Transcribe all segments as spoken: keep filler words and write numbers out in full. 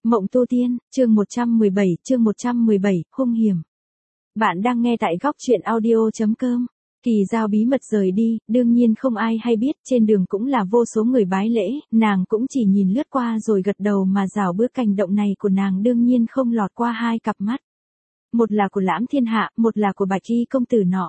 Mộng tu tiên, chương một trăm mười bảy, chương một trăm mười bảy, hung hiểm. Bạn đang nghe tại góc truyện audio chấm com. Kỳ Giao bí mật rời đi, đương nhiên không ai hay biết, trên đường cũng là vô số người bái lễ, nàng cũng chỉ nhìn lướt qua rồi gật đầu mà rảo bước hành động này của nàng đương nhiên không lọt qua hai cặp mắt. Một là của Lãm Thiên Hạ, một là của Bạch Y công tử nọ.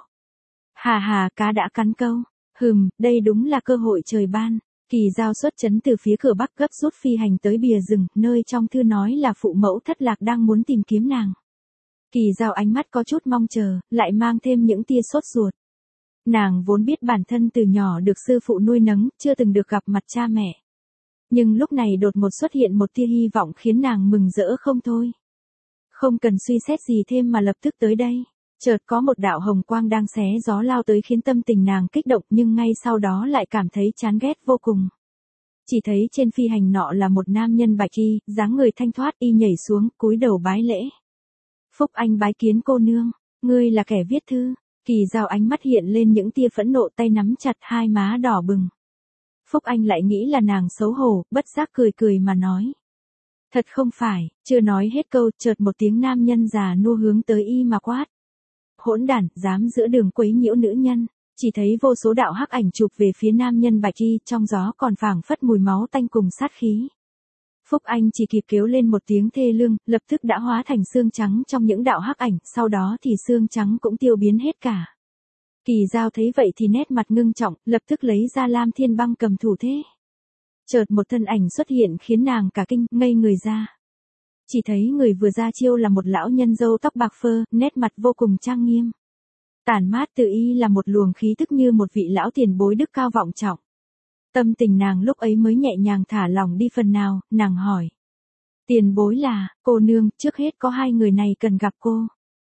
Hà hà, cá đã cắn câu. Hừm, đây đúng là cơ hội trời ban. Kỳ Giao xuất trấn từ phía cửa bắc gấp rút phi hành tới bìa rừng, nơi trong thư nói là phụ mẫu thất lạc đang muốn tìm kiếm nàng. Kỳ Giao ánh mắt có chút mong chờ, lại mang thêm những tia sốt ruột. Nàng vốn biết bản thân từ nhỏ được sư phụ nuôi nấng, chưa từng được gặp mặt cha mẹ. Nhưng lúc này đột ngột xuất hiện một tia hy vọng khiến nàng mừng rỡ không thôi. Không cần suy xét gì thêm mà lập tức tới đây. Chợt có một đạo hồng quang đang xé gió lao tới khiến tâm tình nàng kích động, nhưng ngay sau đó lại cảm thấy chán ghét vô cùng. Chỉ thấy trên phi hành nọ là một nam nhân bạch y, dáng người thanh thoát, y nhảy xuống, cúi đầu bái lễ. Phúc Anh bái kiến cô nương, ngươi là kẻ viết thư. Kỳ Giao ánh mắt hiện lên những tia phẫn nộ, tay nắm chặt, hai má đỏ bừng. Phúc Anh lại nghĩ là nàng xấu hổ, bất giác cười cười mà nói. Thật không phải, chưa nói hết câu, chợt một tiếng nam nhân già nua hướng tới y mà quát. Hỗn đản, dám giữa đường quấy nhiễu nữ nhân. Chỉ thấy vô số đạo hắc ảnh chụp về phía nam nhân bạch y, trong gió còn phảng phất mùi máu tanh cùng sát khí. Phúc Anh chỉ kịp kêu lên một tiếng thê lương, lập tức đã hóa thành xương trắng trong những đạo hắc ảnh, sau đó thì xương trắng cũng tiêu biến hết cả. Kỳ Giao thấy vậy thì nét mặt ngưng trọng, lập tức lấy ra Lam Thiên Băng cầm thủ thế. Chợt một thân ảnh xuất hiện khiến nàng cả kinh, ngây người ra. Chỉ thấy người vừa ra chiêu là một lão nhân râu tóc bạc phơ, nét mặt vô cùng trang nghiêm. Tản mát từ y là một luồng khí tức như một vị lão tiền bối đức cao vọng trọng. Tâm tình nàng lúc ấy mới nhẹ nhàng thả lỏng đi phần nào, nàng hỏi. Tiền bối là, cô nương, trước hết có hai người này cần gặp cô.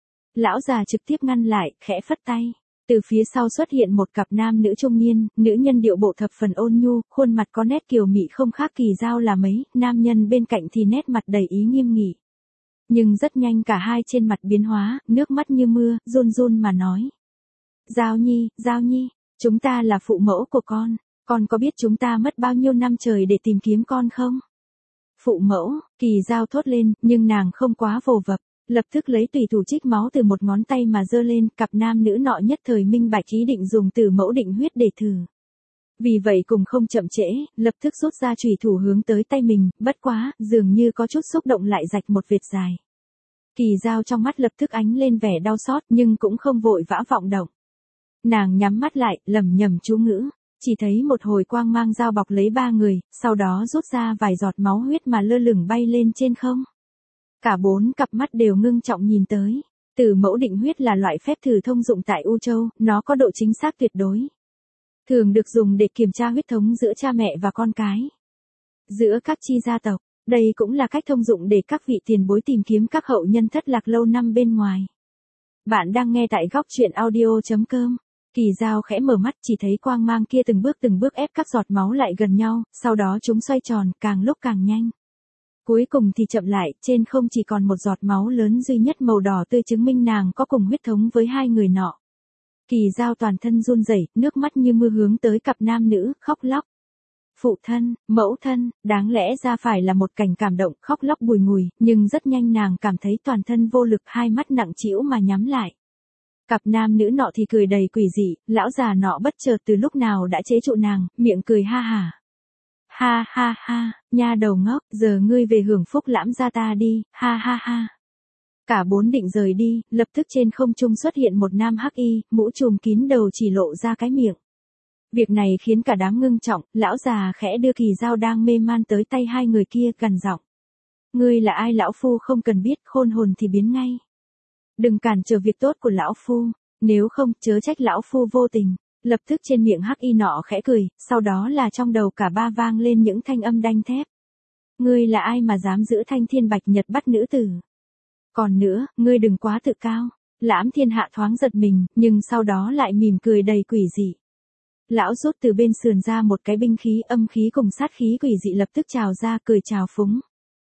Lão già trực tiếp ngăn lại, khẽ phất tay. Từ phía sau xuất hiện một cặp nam nữ trung niên, nữ nhân điệu bộ thập phần ôn nhu, khuôn mặt có nét kiều mị không khác Kỳ Giao là mấy, nam nhân bên cạnh thì nét mặt đầy ý nghiêm nghị. Nhưng rất nhanh cả hai trên mặt biến hóa, nước mắt như mưa, run run mà nói. Giao Nhi, Giao Nhi, chúng ta là phụ mẫu của con, con có biết chúng ta mất bao nhiêu năm trời để tìm kiếm con không? Phụ mẫu, Kỳ Giao thốt lên, nhưng nàng không quá vồ vập. Lập tức lấy tùy thủ trích máu từ một ngón tay mà giơ lên, cặp nam nữ nọ nhất thời minh bạch ý định dùng từ mẫu định huyết để thử. Vì vậy cùng không chậm trễ, lập tức rút ra chùy thủ hướng tới tay mình, bất quá, dường như có chút xúc động lại rạch một vệt dài. Kỳ Giao trong mắt lập tức ánh lên vẻ đau xót nhưng cũng không vội vã vọng động. Nàng nhắm mắt lại, lẩm nhẩm chú ngữ, chỉ thấy một hồi quang mang dao bọc lấy ba người, sau đó rút ra vài giọt máu huyết mà lơ lửng bay lên trên không. Cả bốn cặp mắt đều ngưng trọng nhìn tới. Từ mẫu định huyết là loại phép thử thông dụng tại U Châu, nó có độ chính xác tuyệt đối. Thường được dùng để kiểm tra huyết thống giữa cha mẹ và con cái. Giữa các chi gia tộc, đây cũng là cách thông dụng để các vị tiền bối tìm kiếm các hậu nhân thất lạc lâu năm bên ngoài. Bạn đang nghe tại góc truyện audio chấm com. Kỳ Giao khẽ mở mắt, chỉ thấy quang mang kia từng bước từng bước ép các giọt máu lại gần nhau, sau đó chúng xoay tròn, càng lúc càng nhanh. Cuối cùng thì chậm lại, trên không chỉ còn một giọt máu lớn duy nhất màu đỏ tươi chứng minh nàng có cùng huyết thống với hai người nọ. Kỳ Giao toàn thân run rẩy, nước mắt như mưa hướng tới cặp nam nữ, khóc lóc. Phụ thân, mẫu thân, đáng lẽ ra phải là một cảnh cảm động, khóc lóc bùi ngùi, nhưng rất nhanh nàng cảm thấy toàn thân vô lực, hai mắt nặng trĩu mà nhắm lại. Cặp nam nữ nọ thì cười đầy quỷ dị, lão già nọ bất chợt từ lúc nào đã chế trụ nàng, miệng cười ha hả. Ha ha ha, nha đầu ngốc, giờ ngươi về hưởng phúc Lãm gia ta đi, ha ha ha. Cả bốn định rời đi, lập tức trên không trung xuất hiện một nam hắc y, mũ trùm kín đầu chỉ lộ ra cái miệng. Việc này khiến cả đám ngưng trọng, lão già khẽ đưa Kỳ Giao đang mê man tới tay hai người kia, gằn giọng. Ngươi là ai lão phu không cần biết, khôn hồn thì biến ngay. Đừng cản trở việc tốt của lão phu, nếu không chớ trách lão phu vô tình. Lập tức trên miệng hắc y nọ khẽ cười, sau đó là trong đầu cả ba vang lên những thanh âm đanh thép. Ngươi là ai mà dám giữ thanh thiên bạch nhật bắt nữ tử? Còn nữa, ngươi đừng quá tự cao. Lãm Thiên Hạ thoáng giật mình, nhưng sau đó lại mỉm cười đầy quỷ dị. Lão rút từ bên sườn ra một cái binh khí, âm khí cùng sát khí quỷ dị lập tức trào ra, cười trào phúng.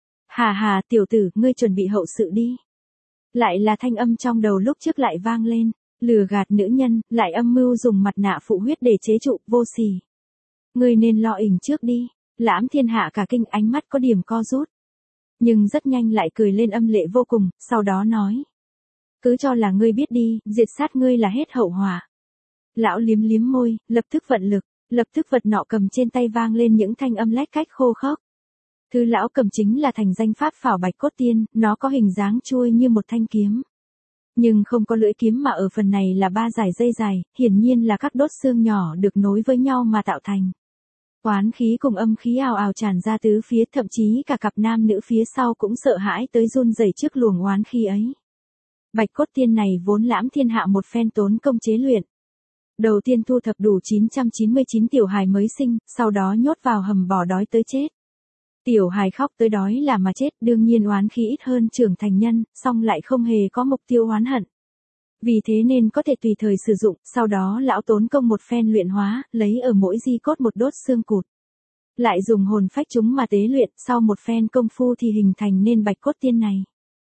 Hà hà, tiểu tử, ngươi chuẩn bị hậu sự đi. Lại là thanh âm trong đầu lúc trước lại vang lên. Lừa gạt nữ nhân, lại âm mưu dùng mặt nạ phụ huyết để chế trụ, vô sỉ. Ngươi nên lo ỉnh trước đi. Lãm Thiên Hạ cả kinh, ánh mắt có điểm co rút. Nhưng rất nhanh lại cười lên âm lệ vô cùng, sau đó nói. Cứ cho là ngươi biết đi, diệt sát ngươi là hết hậu họa. Lão liếm liếm môi, lập tức vận lực, lập tức vật nọ cầm trên tay vang lên những thanh âm lách cách khô khốc. Thứ lão cầm chính là thành danh pháp phảo Bạch Cốt Tiên, nó có hình dáng chuôi như một thanh kiếm. Nhưng không có lưỡi kiếm mà ở phần này là ba dải dây dài, hiển nhiên là các đốt xương nhỏ được nối với nhau mà tạo thành. Oán khí cùng âm khí ào ào tràn ra tứ phía, thậm chí cả cặp nam nữ phía sau cũng sợ hãi tới run rẩy trước luồng oán khí ấy. Bạch Cốt Tiên này vốn Lãm Thiên Hạ một phen tốn công chế luyện. Đầu tiên thu thập đủ chín trăm chín mươi chín tiểu hài mới sinh, sau đó nhốt vào hầm bỏ đói tới chết. Tiểu hài khóc tới đói là mà chết, đương nhiên oán khí ít hơn trưởng thành nhân, song lại không hề có mục tiêu oán hận. Vì thế nên có thể tùy thời sử dụng, sau đó lão tốn công một phen luyện hóa, lấy ở mỗi di cốt một đốt xương cụt. Lại dùng hồn phách chúng mà tế luyện, sau một phen công phu thì hình thành nên Bạch Cốt Tiên này.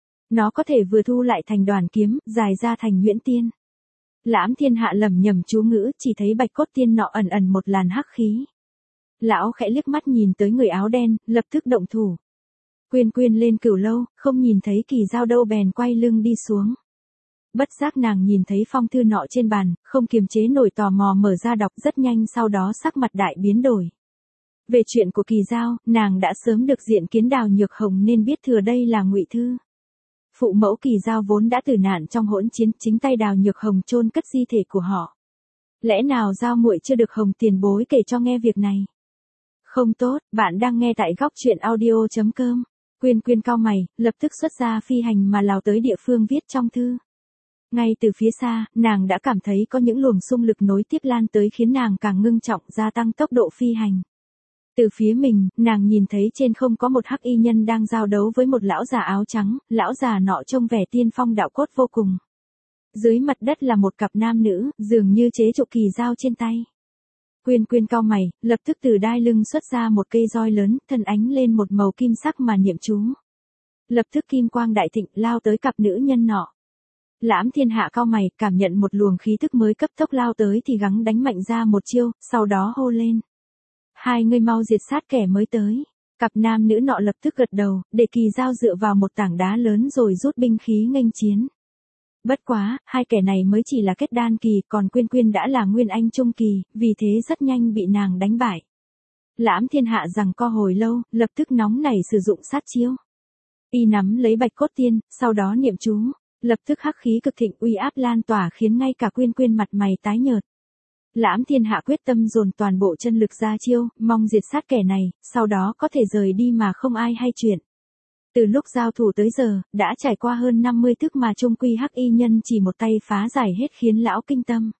Nó có thể vừa thu lại thành đoàn kiếm, dài ra thành nhuyễn tiên. Lãm Thiên Hạ lẩm nhẩm chú ngữ, chỉ thấy Bạch Cốt Tiên nọ ẩn ẩn một làn hắc khí. Lão khẽ liếc mắt nhìn tới người áo đen, lập tức động thủ. Quyên Quyên lên Cửu Lâu, không nhìn thấy Kỳ Dao đâu bèn quay lưng đi xuống. Bất giác nàng nhìn thấy phong thư nọ trên bàn, không kiềm chế nổi tò mò mở ra đọc, rất nhanh sau đó sắc mặt đại biến đổi. Về chuyện của Kỳ Dao, nàng đã sớm được diện kiến Đào Nhược Hồng nên biết thừa đây là ngụy thư. Phụ mẫu Kỳ Dao vốn đã tử nạn trong hỗn chiến, chính tay Đào Nhược Hồng chôn cất di thể của họ. Lẽ nào Dao muội chưa được Hồng tiền bối kể cho nghe việc này? Không tốt, bạn đang nghe tại góc truyện audio chấm com. Quyên Quyên cau mày, lập tức xuất ra phi hành mà lao tới địa phương viết trong thư. Ngay từ phía xa, nàng đã cảm thấy có những luồng xung lực nối tiếp lan tới khiến nàng càng ngưng trọng gia tăng tốc độ phi hành. Từ phía mình, nàng nhìn thấy trên không có một hắc y nhân đang giao đấu với một lão già áo trắng, lão già nọ trông vẻ tiên phong đạo cốt vô cùng. Dưới mặt đất là một cặp nam nữ, dường như chế trụ Kỳ Dao trên tay. Quyên Quyên cau mày, lập tức từ đai lưng xuất ra một cây roi lớn, thân ánh lên một màu kim sắc mà niệm chú. Lập tức kim quang đại thịnh lao tới cặp nữ nhân nọ. Lãm Thiên Hạ cau mày, cảm nhận một luồng khí tức mới cấp tốc lao tới thì gắng đánh mạnh ra một chiêu, sau đó hô lên. Hai người mau diệt sát kẻ mới tới. Cặp nam nữ nọ lập tức gật đầu, để Kỳ Dao dựa vào một tảng đá lớn rồi rút binh khí nghênh chiến. Bất quá, hai kẻ này mới chỉ là kết đan kỳ, còn Quyên Quyên đã là nguyên anh trung kỳ, vì thế rất nhanh bị nàng đánh bại. Lãm Thiên Hạ giằng co hồi lâu, lập tức nóng nảy sử dụng sát chiêu. Y nắm lấy Bạch Cốt Tiên, sau đó niệm chú, lập tức hắc khí cực thịnh uy áp lan tỏa khiến ngay cả Quyên Quyên mặt mày tái nhợt. Lãm Thiên Hạ quyết tâm dồn toàn bộ chân lực ra chiêu, mong diệt sát kẻ này, sau đó có thể rời đi mà không ai hay chuyện. Từ lúc giao thủ tới giờ, đã trải qua hơn năm mươi thức mà trung quy hắc y nhân chỉ một tay phá giải hết khiến lão kinh tâm.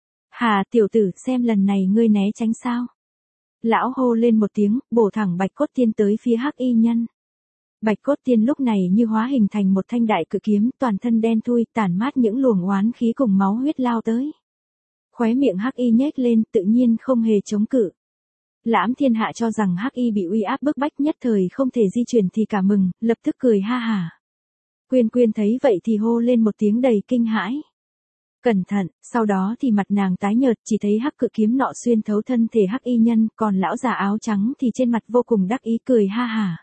Hà tiểu tử, xem lần này ngươi né tránh sao? Lão hô lên một tiếng, bổ thẳng Bạch Cốt Tiên tới phía hắc y nhân. Bạch Cốt Tiên lúc này như hóa hình thành một thanh đại cự kiếm, toàn thân đen thui, tản mát những luồng oán khí cùng máu huyết lao tới. Khóe miệng hắc y nhếch lên, tự nhiên không hề chống cự. Lãm Thiên Hạ cho rằng hắc y bị uy áp bức bách nhất thời không thể di chuyển thì cả mừng, lập tức cười ha hả. Quyên Quyên thấy vậy thì hô lên một tiếng đầy kinh hãi. Cẩn thận, sau đó thì mặt nàng tái nhợt, chỉ thấy hắc cự kiếm nọ xuyên thấu thân thể hắc y nhân, còn lão già áo trắng thì trên mặt vô cùng đắc ý cười ha hả.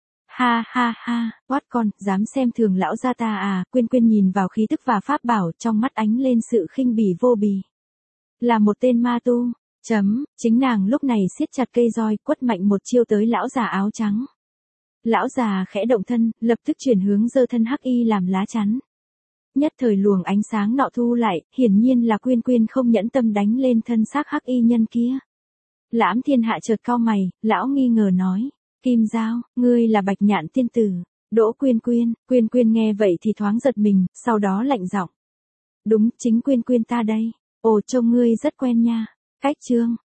Ha ha ha, quát con, dám xem thường lão gia ta à? Quyên Quyên nhìn vào khí tức và pháp bảo, trong mắt ánh lên sự khinh bỉ vô bì. Là một tên ma tu. Chấm, chính nàng lúc này siết chặt cây roi, quất mạnh một chiêu tới lão già áo trắng. Lão già khẽ động thân, lập tức chuyển hướng giơ thân hắc y làm lá chắn. Nhất thời luồng ánh sáng nọ thu lại, hiển nhiên là Quyên Quyên không nhẫn tâm đánh lên thân xác hắc y nhân kia. Lãm Thiên Hạ chợt cau mày, lão nghi ngờ nói, Kim Dao, ngươi là Bạch Nhạn tiên tử. Đỗ Quyên Quyên, Quyên Quyên nghe vậy thì thoáng giật mình, sau đó lạnh giọng. Đúng, chính Quyên Quyên ta đây. Ồ, trông ngươi rất quen nha. Cách chương,